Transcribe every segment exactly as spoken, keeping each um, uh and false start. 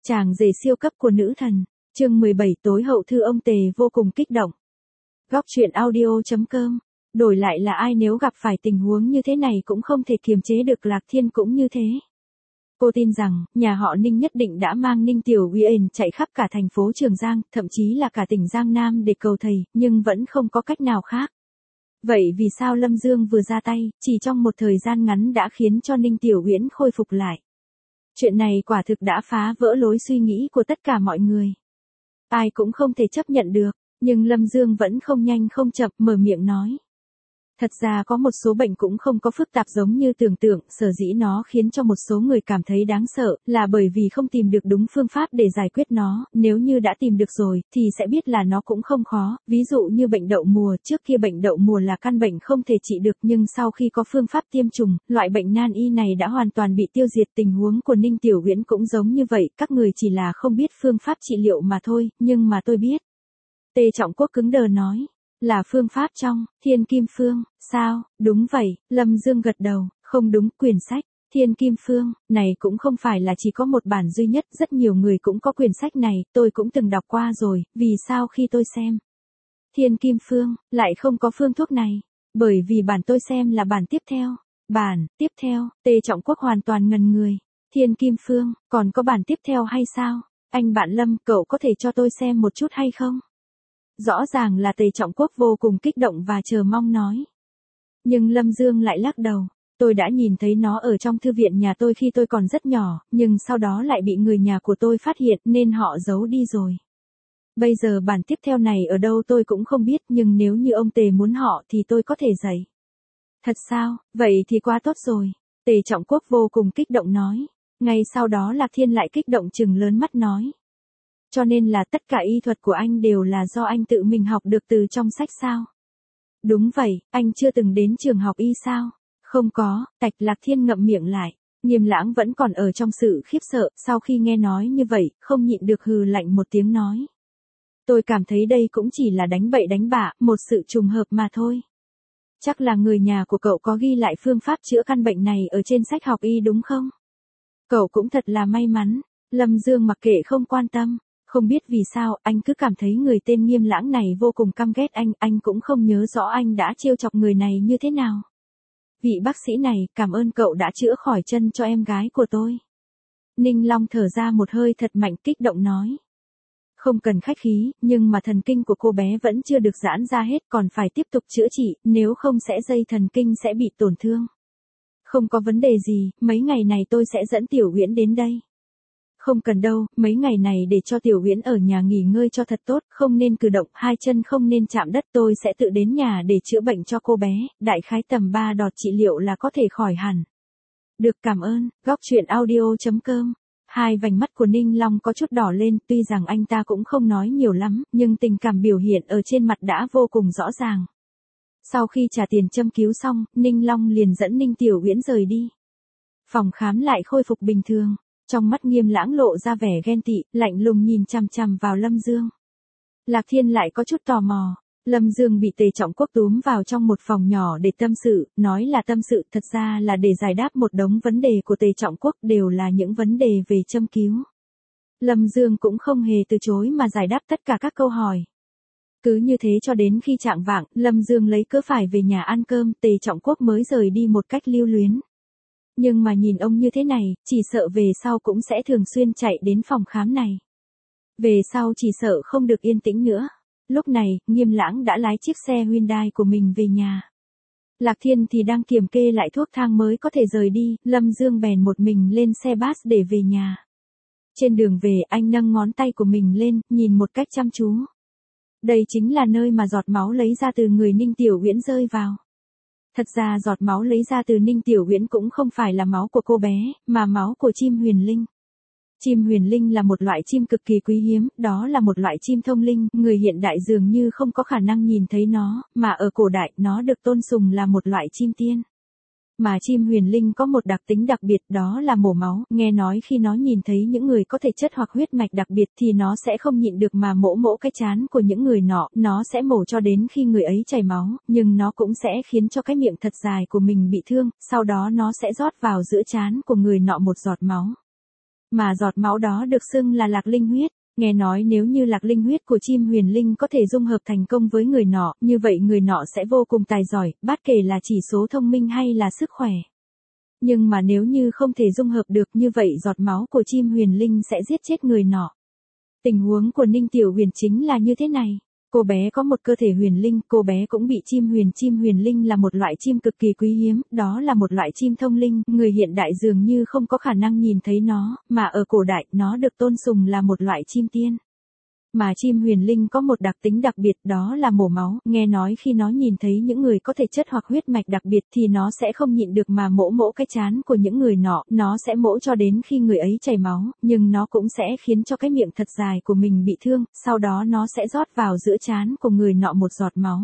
Chàng rể siêu cấp của nữ thần, chương mười bảy tối hậu thư ông Tề vô cùng kích động. Góc truyện audio.com, đổi lại là ai nếu gặp phải tình huống như thế này cũng không thể kiềm chế được. Lạc Thiên cũng như thế. Cô tin rằng, nhà họ Ninh nhất định đã mang Ninh Tiểu Uyển chạy khắp cả thành phố Trường Giang, thậm chí là cả tỉnh Giang Nam để cầu thầy, nhưng vẫn không có cách nào khác. Vậy vì sao Lâm Dương vừa ra tay, chỉ trong một thời gian ngắn đã khiến cho Ninh Tiểu Uyển khôi phục lại? Chuyện này quả thực đã phá vỡ lối suy nghĩ của tất cả mọi người. Ai cũng không thể chấp nhận được, nhưng Lâm Dương vẫn không nhanh không chậm mở miệng nói. Thật ra có một số bệnh cũng không có phức tạp giống như tưởng tượng, sở dĩ nó khiến cho một số người cảm thấy đáng sợ, là bởi vì không tìm được đúng phương pháp để giải quyết nó, nếu như đã tìm được rồi, thì sẽ biết là nó cũng không khó, ví dụ như bệnh đậu mùa, trước kia bệnh đậu mùa là căn bệnh không thể trị được nhưng sau khi có phương pháp tiêm chủng, loại bệnh nan y này đã hoàn toàn bị tiêu diệt. Tình huống của Ninh Tiểu Uyển cũng giống như vậy, các người chỉ là không biết phương pháp trị liệu mà thôi, nhưng mà tôi biết. Tề Trọng Quốc cứng đờ nói. Là phương pháp trong Thiên Kim Phương, sao? Đúng vậy, Lâm Dương gật đầu, không đúng, quyển sách Thiên Kim Phương này cũng không phải là chỉ có một bản duy nhất, rất nhiều người cũng có quyển sách này, tôi cũng từng đọc qua rồi, vì sao khi tôi xem Thiên Kim Phương lại không có phương thuốc này? Bởi vì bản tôi xem là bản tiếp theo. Bản tiếp theo? Tề Trọng Quốc hoàn toàn ngần người. Thiên Kim Phương còn có bản tiếp theo hay sao? Anh bạn Lâm, cậu có thể cho tôi xem một chút hay không? Rõ ràng là Tề Trọng Quốc vô cùng kích động và chờ mong nói. Nhưng Lâm Dương lại lắc đầu. Tôi đã nhìn thấy nó ở trong thư viện nhà tôi khi tôi còn rất nhỏ, nhưng sau đó lại bị người nhà của tôi phát hiện nên họ giấu đi rồi. Bây giờ bản tiếp theo này ở đâu tôi cũng không biết, nhưng nếu như ông Tề muốn họ thì tôi có thể dạy. Thật sao? Vậy thì quá tốt rồi. Tề Trọng Quốc vô cùng kích động nói. Ngay sau đó Lạc Thiên lại kích động trừng lớn mắt nói. Cho nên là tất cả y thuật của anh đều là do anh tự mình học được từ trong sách sao? Đúng vậy, anh chưa từng đến trường học y sao? Không có. Tạch Lạc Thiên ngậm miệng lại. Nghiêm Lãng vẫn còn ở trong sự khiếp sợ, sau khi nghe nói như vậy, không nhịn được hừ lạnh một tiếng nói. Tôi cảm thấy đây cũng chỉ là đánh bậy đánh bạ, một sự trùng hợp mà thôi. Chắc là người nhà của cậu có ghi lại phương pháp chữa căn bệnh này ở trên sách học y đúng không? Cậu cũng thật là may mắn. Lâm Dương mặc kệ không quan tâm. Không biết vì sao, anh cứ cảm thấy người tên Nghiêm Lãng này vô cùng căm ghét anh, anh cũng không nhớ rõ anh đã trêu chọc người này như thế nào. Vị bác sĩ này, cảm ơn cậu đã chữa khỏi chân cho em gái của tôi. Ninh Long thở ra một hơi thật mạnh, kích động nói. Không cần khách khí, nhưng mà thần kinh của cô bé vẫn chưa được giãn ra hết, còn phải tiếp tục chữa trị, nếu không sẽ dây thần kinh sẽ bị tổn thương. Không có vấn đề gì, mấy ngày này tôi sẽ dẫn Tiểu Uyển đến đây. Không cần đâu, mấy ngày này để cho Tiểu Uyển ở nhà nghỉ ngơi cho thật tốt, không nên cử động, hai chân không nên chạm đất, tôi sẽ tự đến nhà để chữa bệnh cho cô bé, đại khái tầm ba đọt trị liệu là có thể khỏi hẳn. Được, cảm ơn. Góc truyện audio.com. Hai vành mắt của Ninh Long có chút đỏ lên, tuy rằng anh ta cũng không nói nhiều lắm, nhưng tình cảm biểu hiện ở trên mặt đã vô cùng rõ ràng. Sau khi trả tiền châm cứu xong, Ninh Long liền dẫn Ninh Tiểu Uyển rời đi. Phòng khám lại khôi phục bình thường. Trong mắt Nghiêm Lãng lộ ra vẻ ghen tị, lạnh lùng nhìn chằm chằm vào Lâm Dương. Lạc Thiên lại có chút tò mò. Lâm Dương bị Tề Trọng Quốc túm vào trong một phòng nhỏ để tâm sự, nói là tâm sự, thật ra là để giải đáp một đống vấn đề của Tề Trọng Quốc, đều là những vấn đề về châm cứu. Lâm Dương cũng không hề từ chối mà giải đáp tất cả các câu hỏi. Cứ như thế cho đến khi chạng vạng, Lâm Dương lấy cớ phải về nhà ăn cơm, Tề Trọng Quốc mới rời đi một cách lưu luyến. Nhưng mà nhìn ông như thế này, chỉ sợ về sau cũng sẽ thường xuyên chạy đến phòng khám này. Về sau chỉ sợ không được yên tĩnh nữa. Lúc này, Nghiêm Lãng đã lái chiếc xe Hyundai của mình về nhà. Lạc Thiên thì đang kiểm kê lại thuốc thang mới có thể rời đi, Lâm Dương bèn một mình lên xe bus để về nhà. Trên đường về, anh nâng ngón tay của mình lên, nhìn một cách chăm chú. Đây chính là nơi mà giọt máu lấy ra từ người Ninh Tiểu Uyển rơi vào. Thật ra giọt máu lấy ra từ Ninh Tiểu Uyển cũng không phải là máu của cô bé, mà máu của chim huyền linh. Chim huyền linh là một loại chim cực kỳ quý hiếm, đó là một loại chim thông linh, người hiện đại dường như không có khả năng nhìn thấy nó, mà ở cổ đại nó được tôn sùng là một loại chim tiên. Mà chim huyền linh có một đặc tính đặc biệt, đó là mổ máu, nghe nói khi nó nhìn thấy những người có thể chất hoặc huyết mạch đặc biệt thì nó sẽ không nhịn được mà mổ mổ cái trán của những người nọ, nó sẽ mổ cho đến khi người ấy chảy máu, nhưng nó cũng sẽ khiến cho cái miệng thật dài của mình bị thương, sau đó nó sẽ rót vào giữa trán của người nọ một giọt máu. Mà giọt máu đó được xưng là lạc linh huyết. Nghe nói nếu như lạc linh huyết của chim huyền linh có thể dung hợp thành công với người nọ, như vậy người nọ sẽ vô cùng tài giỏi, bất kể là chỉ số thông minh hay là sức khỏe. Nhưng mà nếu như không thể dung hợp được, như vậy giọt máu của chim huyền linh sẽ giết chết người nọ. Tình huống của Ninh Tiểu Huyền chính là như thế này. Cô bé có một cơ thể huyền linh, cô bé cũng bị chim huyền. Chim huyền linh là một loại chim cực kỳ quý hiếm, đó là một loại chim thông linh, người hiện đại dường như không có khả năng nhìn thấy nó, mà ở cổ đại nó được tôn sùng là một loại chim tiên. Mà chim huyền linh có một đặc tính đặc biệt, đó là mổ máu, nghe nói khi nó nhìn thấy những người có thể chất hoặc huyết mạch đặc biệt thì nó sẽ không nhịn được mà mổ mổ cái trán của những người nọ, nó sẽ mổ cho đến khi người ấy chảy máu, nhưng nó cũng sẽ khiến cho cái miệng thật dài của mình bị thương, sau đó nó sẽ rót vào giữa trán của người nọ một giọt máu.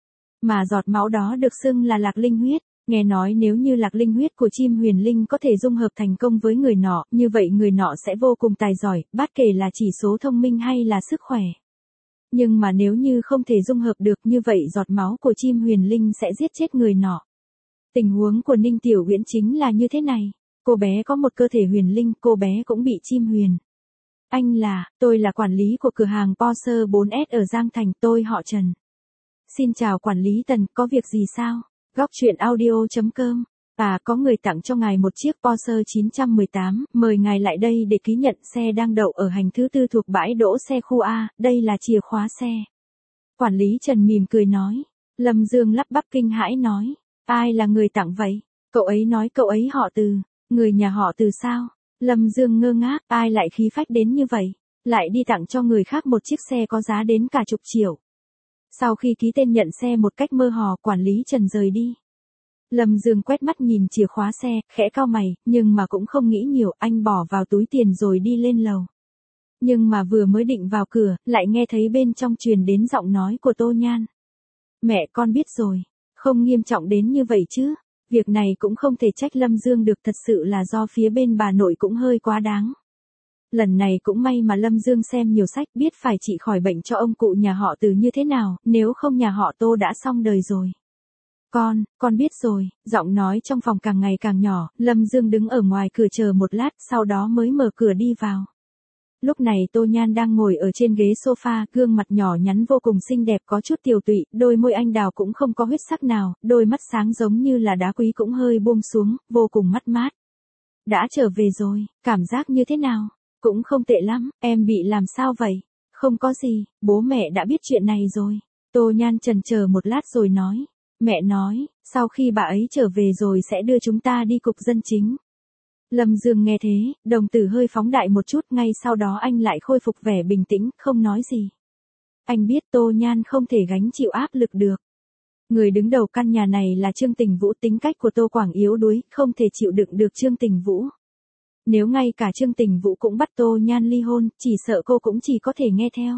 Mà giọt máu đó được xưng là lạc linh huyết. Nghe nói nếu như lạc linh huyết của chim huyền linh có thể dung hợp thành công với người nọ, như vậy người nọ sẽ vô cùng tài giỏi, bất kể là chỉ số thông minh hay là sức khỏe. Nhưng mà nếu như không thể dung hợp được, như vậy giọt máu của chim huyền linh sẽ giết chết người nọ. Tình huống của Ninh Tiểu Huyễn chính là như thế này. Cô bé có một cơ thể huyền linh, cô bé cũng bị chim huyền. Anh là, tôi là quản lý của cửa hàng Porsche bốn S ở Giang Thành, tôi họ Trần. Xin chào quản lý Tần, có việc gì sao? Góc truyện audio chấm com. À, có người tặng cho ngài một chiếc Porsche chín một tám, mời ngài lại đây để ký nhận, xe đang đậu ở hành thứ tư thuộc bãi đỗ xe khu A, đây là chìa khóa xe. Quản lý Trần mỉm cười nói. Lâm Dương lắp bắp kinh hãi nói. Ai là người tặng vậy? Cậu ấy nói cậu ấy họ Từ. Người nhà họ Từ sao? Lâm Dương ngơ ngác, ai lại khí phách đến như vậy? Lại đi tặng cho người khác một chiếc xe có giá đến cả chục triệu. Sau khi ký tên nhận xe một cách mơ hồ, quản lý Trần rời đi. Lâm Dương quét mắt nhìn chìa khóa xe, khẽ cau mày, nhưng mà cũng không nghĩ nhiều, anh bỏ vào túi tiền rồi đi lên lầu. Nhưng mà vừa mới định vào cửa, lại nghe thấy bên trong truyền đến giọng nói của Tô Nhan. Mẹ con biết rồi, không nghiêm trọng đến như vậy chứ, việc này cũng không thể trách Lâm Dương được, thật sự là do phía bên bà nội cũng hơi quá đáng. Lần này cũng may mà Lâm Dương xem nhiều sách, biết phải trị khỏi bệnh cho ông cụ nhà họ Từ như thế nào, nếu không nhà họ Tô đã xong đời rồi. Con, con biết rồi, giọng nói trong phòng càng ngày càng nhỏ, Lâm Dương đứng ở ngoài cửa chờ một lát, sau đó mới mở cửa đi vào. Lúc này Tô Nhan đang ngồi ở trên ghế sofa, gương mặt nhỏ nhắn vô cùng xinh đẹp, có chút tiều tụy, đôi môi anh đào cũng không có huyết sắc nào, đôi mắt sáng giống như là đá quý cũng hơi buông xuống, vô cùng mắt mát. Đã trở về rồi, cảm giác như thế nào? Cũng không tệ lắm, em bị làm sao vậy? Không có gì, bố mẹ đã biết chuyện này rồi. Tô Nhan chần chờ một lát rồi nói. Mẹ nói, sau khi bà ấy trở về rồi sẽ đưa chúng ta đi cục dân chính. Lâm Dương nghe thế, đồng tử hơi phóng đại một chút, ngay sau đó anh lại khôi phục vẻ bình tĩnh, không nói gì. Anh biết Tô Nhan không thể gánh chịu áp lực được. Người đứng đầu căn nhà này là Trương Tình Vũ, tính cách của Tô Quảng yếu đuối, không thể chịu đựng được Trương Tình Vũ. Nếu ngay cả Trương Tình Vũ cũng bắt Tô Nhan ly hôn, chỉ sợ cô cũng chỉ có thể nghe theo.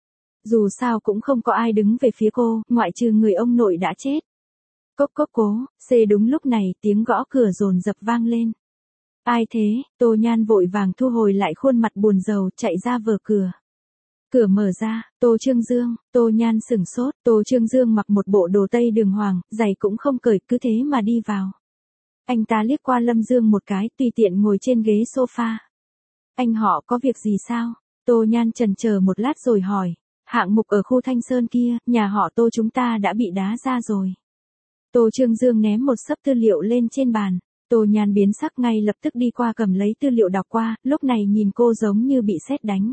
Dù sao cũng không có ai đứng về phía cô, ngoại trừ người ông nội đã chết. Cốc cốc cố, xê đúng lúc này tiếng gõ cửa dồn dập vang lên. Ai thế? Tô Nhan vội vàng thu hồi lại khuôn mặt buồn rầu, chạy ra vờ cửa. Cửa mở ra, Tô Trương Dương, Tô Nhan sửng sốt, Tô Trương Dương mặc một bộ đồ tây đường hoàng, giày cũng không cởi, cứ thế mà đi vào. Anh ta liếc qua Lâm Dương một cái, tùy tiện ngồi trên ghế sofa. Anh họ có việc gì sao? Tô Nhan chần chờ một lát rồi hỏi. Hạng mục ở khu Thanh Sơn kia, nhà họ Tô chúng ta đã bị đá ra rồi. Tô Trương Dương ném một xấp tư liệu lên trên bàn. Tô Nhan biến sắc, ngay lập tức đi qua cầm lấy tư liệu đọc qua, lúc này nhìn cô giống như bị sét đánh.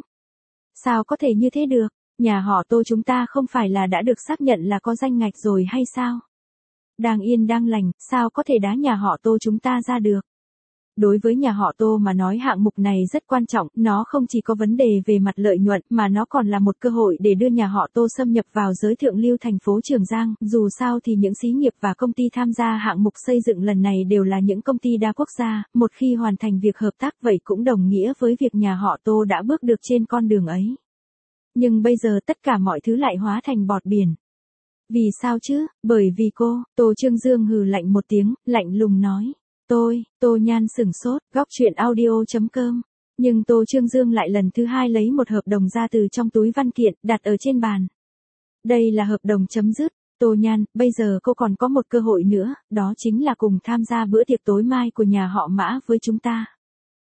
Sao có thể như thế được? Nhà họ Tô chúng ta không phải là đã được xác nhận là có danh ngạch rồi hay sao? Đang yên đang lành, sao có thể đá nhà họ Tô chúng ta ra được? Đối với nhà họ Tô mà nói hạng mục này rất quan trọng, nó không chỉ có vấn đề về mặt lợi nhuận, mà nó còn là một cơ hội để đưa nhà họ Tô xâm nhập vào giới thượng lưu thành phố Trường Giang, dù sao thì những xí nghiệp và công ty tham gia hạng mục xây dựng lần này đều là những công ty đa quốc gia, một khi hoàn thành việc hợp tác vậy cũng đồng nghĩa với việc nhà họ Tô đã bước được trên con đường ấy. Nhưng bây giờ tất cả mọi thứ lại hóa thành bọt biển. Vì sao chứ? Bởi vì cô, Tô Trương Dương hừ lạnh một tiếng, lạnh lùng nói. Tôi, Tô Nhan sửng sốt, góc truyện audio chấm com. Nhưng Tô Trương Dương lại lần thứ hai lấy một hợp đồng ra từ trong túi văn kiện, đặt ở trên bàn. Đây là hợp đồng chấm dứt. Tô Nhan, bây giờ cô còn có một cơ hội nữa, đó chính là cùng tham gia bữa tiệc tối mai của nhà họ Mã với chúng ta.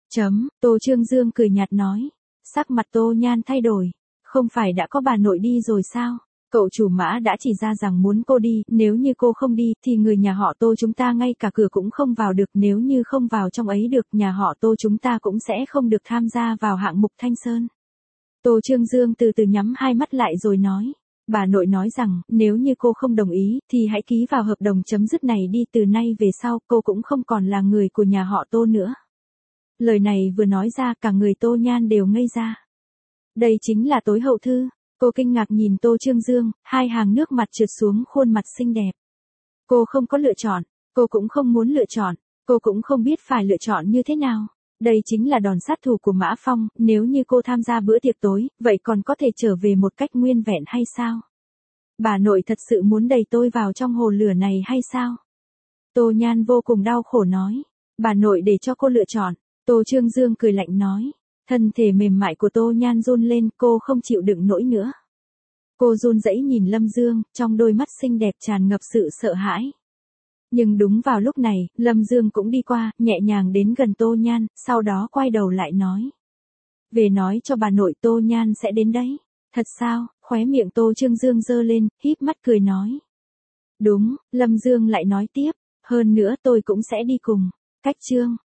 Chấm, Tô Trương Dương cười nhạt nói. Sắc mặt Tô Nhan thay đổi. Không phải đã có bà nội đi rồi sao? Cậu chủ Mã đã chỉ ra rằng muốn cô đi, nếu như cô không đi, thì người nhà họ Tô chúng ta ngay cả cửa cũng không vào được, nếu như không vào trong ấy được, nhà họ Tô chúng ta cũng sẽ không được tham gia vào hạng mục Thanh Sơn. Tô Trương Dương từ từ nhắm hai mắt lại rồi nói. Bà nội nói rằng, nếu như cô không đồng ý, thì hãy ký vào hợp đồng chấm dứt này đi, từ nay về sau, cô cũng không còn là người của nhà họ Tô nữa. Lời này vừa nói ra, cả người Tô Nhan đều ngây ra. Đây chính là tối hậu thư. Cô kinh ngạc nhìn Tô Trương Dương, hai hàng nước mặt trượt xuống khuôn mặt xinh đẹp. Cô không có lựa chọn, cô cũng không muốn lựa chọn, cô cũng không biết phải lựa chọn như thế nào. Đây chính là đòn sát thủ của Mã Phong, nếu như cô tham gia bữa tiệc tối, vậy còn có thể trở về một cách nguyên vẹn hay sao? Bà nội thật sự muốn đẩy tôi vào trong hồ lửa này hay sao? Tô Nhan vô cùng đau khổ nói. Bà nội để cho cô lựa chọn. Tô Trương Dương cười lạnh nói. Thân thể mềm mại của Tô Nhan run lên, cô không chịu đựng nổi nữa. Cô run rẩy nhìn Lâm Dương, trong đôi mắt xinh đẹp tràn ngập sự sợ hãi. Nhưng đúng vào lúc này, Lâm Dương cũng đi qua, nhẹ nhàng đến gần Tô Nhan, sau đó quay đầu lại nói. Về nói cho bà nội Tô Nhan sẽ đến đấy. Thật sao? Khóe miệng Tô Trương Dương giơ lên, híp mắt cười nói. Đúng, Lâm Dương lại nói tiếp, hơn nữa tôi cũng sẽ đi cùng. Cách chương